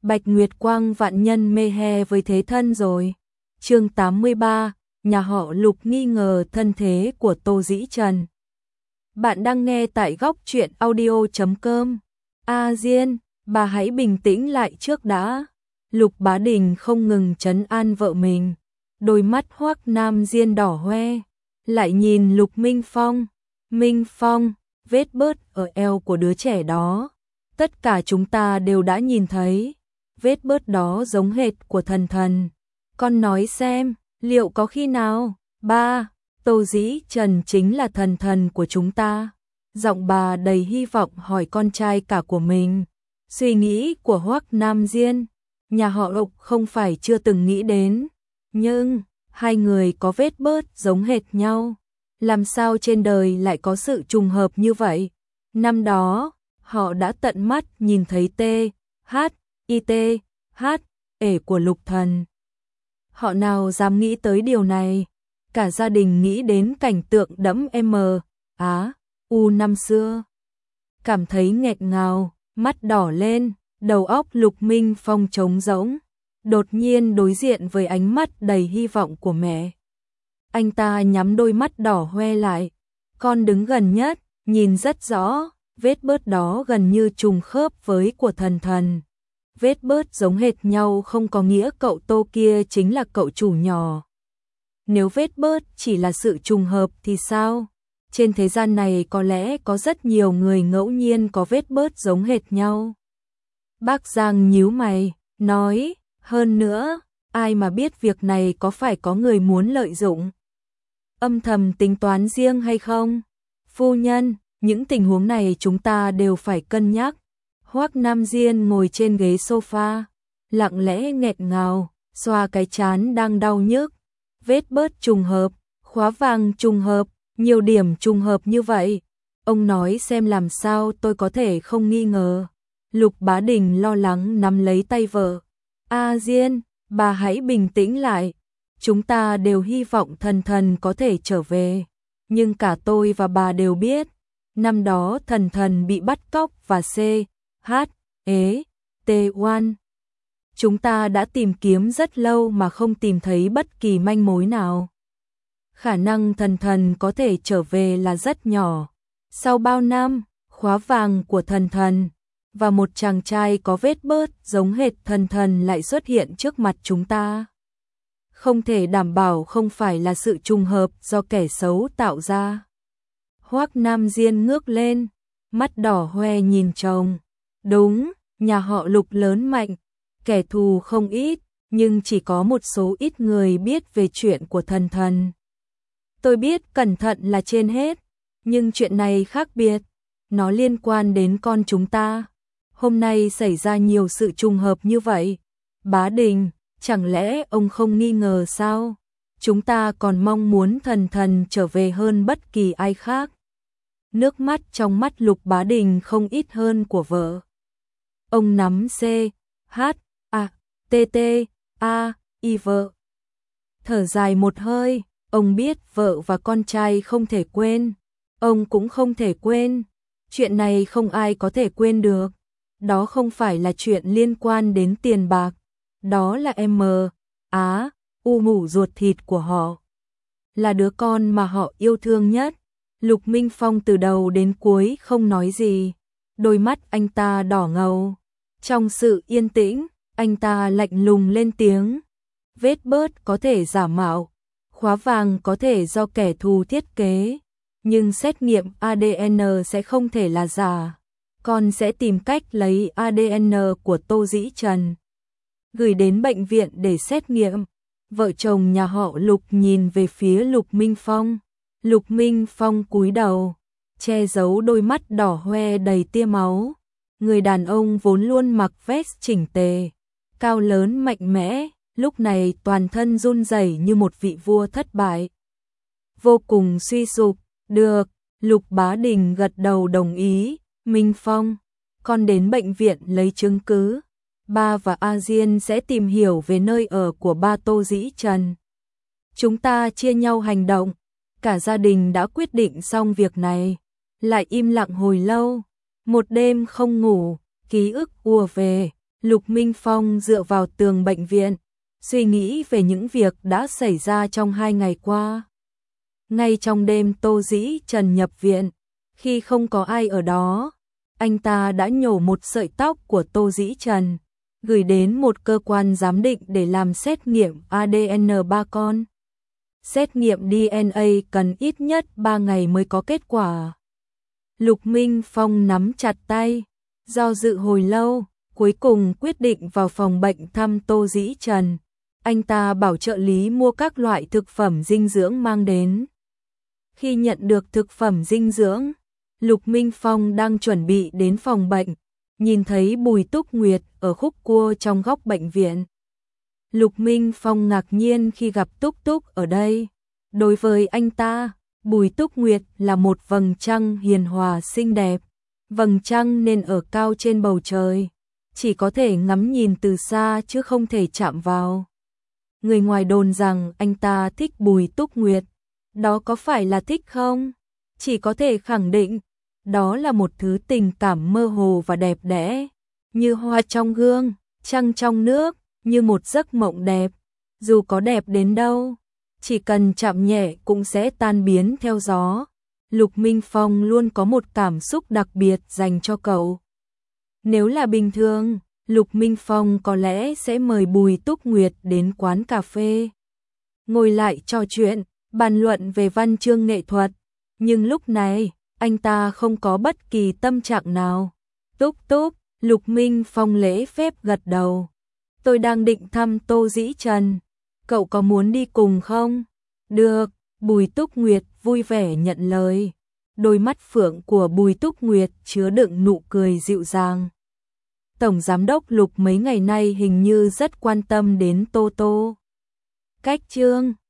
Bạch Nguyệt Quang vạn nhân mê he với thế thân rồi. Chương 83, nhà họ Lục nghi ngờ thân thế của Tô Dĩ Trần. Bạn đang nghe tại góc truyện audio.com. A Diên, bà hãy bình tĩnh lại trước đã. Lục Bá Đình không ngừng trấn an vợ mình. Đôi mắt Hoắc Nam Diên đỏ hoe. Lại nhìn Lục Minh Phong. Minh Phong, vết bớt ở eo của đứa trẻ đó. Tất cả chúng ta đều đã nhìn thấy. Vết bớt đó giống hệt của thần thần. Con nói xem, liệu có khi nào? Ba, Tô Dĩ Trần chính là thần thần của chúng ta. Giọng bà đầy hy vọng hỏi con trai cả của mình. Suy nghĩ của Hoắc Nam Diên, nhà họ Lục không phải chưa từng nghĩ đến. Nhưng, hai người có vết bớt giống hệt nhau. Làm sao trên đời lại có sự trùng hợp như vậy? Năm đó, họ đã tận mắt nhìn thấy ê của Lục Thần. Họ nào dám nghĩ tới điều này? Cả gia đình nghĩ đến cảnh tượng đẫm u năm xưa. Cảm thấy nghẹt ngào, mắt đỏ lên, đầu óc Lục Minh Phong trống rỗng. Đột nhiên đối diện với ánh mắt đầy hy vọng của mẹ. Anh ta nhắm đôi mắt đỏ hoe lại. Con đứng gần nhất, nhìn rất rõ, vết bớt đó gần như trùng khớp với của thần thần. Vết bớt giống hệt nhau không có nghĩa cậu Tô kia chính là cậu chủ nhỏ. Nếu vết bớt chỉ là sự trùng hợp thì sao? Trên thế gian này có lẽ có rất nhiều người ngẫu nhiên có vết bớt giống hệt nhau. Bác Giang nhíu mày, nói, hơn nữa, ai mà biết việc này có phải có người muốn lợi dụng? Âm thầm tính toán riêng hay không? Phu nhân, những tình huống này chúng ta đều phải cân nhắc. Hoắc Nam Diên ngồi trên ghế sofa, lặng lẽ nghẹt ngào, xoa cái trán đang đau nhức. Vết bớt trùng hợp, khóa vàng trùng hợp, nhiều điểm trùng hợp như vậy. Ông nói xem làm sao tôi có thể không nghi ngờ. Lục Bá Đình lo lắng nắm lấy tay vợ. A Diên, bà hãy bình tĩnh lại. Chúng ta đều hy vọng thần thần có thể trở về. Nhưng cả tôi và bà đều biết, năm đó thần thần bị bắt cóc và T1. Chúng ta đã tìm kiếm rất lâu mà không tìm thấy bất kỳ manh mối nào. Khả năng thần thần có thể trở về là rất nhỏ. Sau bao năm, khóa vàng của thần thần và một chàng trai có vết bớt giống hệt thần thần lại xuất hiện trước mặt chúng ta. Không thể đảm bảo không phải là sự trùng hợp do kẻ xấu tạo ra. Hoắc Nam Diên ngước lên, mắt đỏ hoe nhìn chồng. Đúng, nhà họ Lục lớn mạnh, kẻ thù không ít, nhưng chỉ có một số ít người biết về chuyện của thần thần. Tôi biết cẩn thận là trên hết, nhưng chuyện này khác biệt, nó liên quan đến con chúng ta. Hôm nay xảy ra nhiều sự trùng hợp như vậy. Bá Đình, chẳng lẽ ông không nghi ngờ sao? Chúng ta còn mong muốn thần thần trở về hơn bất kỳ ai khác. Nước mắt trong mắt Lục Bá Đình không ít hơn của vợ. Ông nắm vợ. Thở dài một hơi, ông biết vợ và con trai không thể quên. Ông cũng không thể quên. Chuyện này không ai có thể quên được. Đó không phải là chuyện liên quan đến tiền bạc. Đó là mủ ruột thịt của họ. Là đứa con mà họ yêu thương nhất. Lục Minh Phong từ đầu đến cuối không nói gì. Đôi mắt anh ta đỏ ngầu. Trong sự yên tĩnh, anh ta lạnh lùng lên tiếng. Vết bớt có thể giả mạo. Khóa vàng có thể do kẻ thù thiết kế. Nhưng xét nghiệm ADN sẽ không thể là giả. Con sẽ tìm cách lấy ADN của Tô Dĩ Trần, gửi đến bệnh viện để xét nghiệm. Vợ chồng nhà họ Lục nhìn về phía Lục Minh Phong. Lục Minh Phong cúi đầu, che giấu đôi mắt đỏ hoe đầy tia máu. Người đàn ông vốn luôn mặc vest chỉnh tề, cao lớn mạnh mẽ, lúc này toàn thân run rẩy như một vị vua thất bại. Vô cùng suy sụp. Được, Lục Bá Đình gật đầu đồng ý. Minh Phong, con đến bệnh viện lấy chứng cứ. Ba và A Diên sẽ tìm hiểu về nơi ở của ba Tô Dĩ Trần. Chúng ta chia nhau hành động. Cả gia đình đã quyết định xong việc này. Lại im lặng hồi lâu. Một đêm không ngủ, ký ức ùa về. Lục Minh Phong dựa vào tường bệnh viện, suy nghĩ về những việc đã xảy ra trong 2 ngày qua. Ngay trong đêm Tô Dĩ Trần nhập viện, khi không có ai ở đó, anh ta đã nhổ một sợi tóc của Tô Dĩ Trần, gửi đến một cơ quan giám định để làm xét nghiệm ADN ba con. Xét nghiệm DNA cần ít nhất 3 ngày mới có kết quả. Lục Minh Phong nắm chặt tay, do dự hồi lâu, cuối cùng quyết định vào phòng bệnh thăm Tô Dĩ Trần. Anh ta bảo trợ lý mua các loại thực phẩm dinh dưỡng mang đến. Khi nhận được thực phẩm dinh dưỡng, Lục Minh Phong đang chuẩn bị đến phòng bệnh, nhìn thấy Bùi Túc Nguyệt ở khúc cua trong góc bệnh viện. Lục Minh Phong ngạc nhiên khi gặp Túc Túc ở đây. Đối với anh ta, Bùi Túc Nguyệt là một vầng trăng hiền hòa xinh đẹp. Vầng trăng nên ở cao trên bầu trời, chỉ có thể ngắm nhìn từ xa chứ không thể chạm vào. Người ngoài đồn rằng anh ta thích Bùi Túc Nguyệt, đó có phải là thích không? Chỉ có thể khẳng định, đó là một thứ tình cảm mơ hồ và đẹp đẽ, như hoa trong gương, trăng trong nước, như một giấc mộng đẹp. Dù có đẹp đến đâu, chỉ cần chạm nhẹ cũng sẽ tan biến theo gió. Lục Minh Phong luôn có một cảm xúc đặc biệt dành cho cậu. Nếu là bình thường, Lục Minh Phong có lẽ sẽ mời Bùi Túc Nguyệt đến quán cà phê, ngồi lại trò chuyện, bàn luận về văn chương nghệ thuật. Nhưng lúc này, anh ta không có bất kỳ tâm trạng nào. Túc Túc, Lục Minh Phong lễ phép gật đầu. Tôi đang định thăm Tô Dĩ Trần. Cậu có muốn đi cùng không? Được, Bùi Túc Nguyệt vui vẻ nhận lời. Đôi mắt phượng của Bùi Túc Nguyệt chứa đựng nụ cười dịu dàng. Tổng giám đốc Lục mấy ngày nay hình như rất quan tâm đến Tô Tô. Cách chương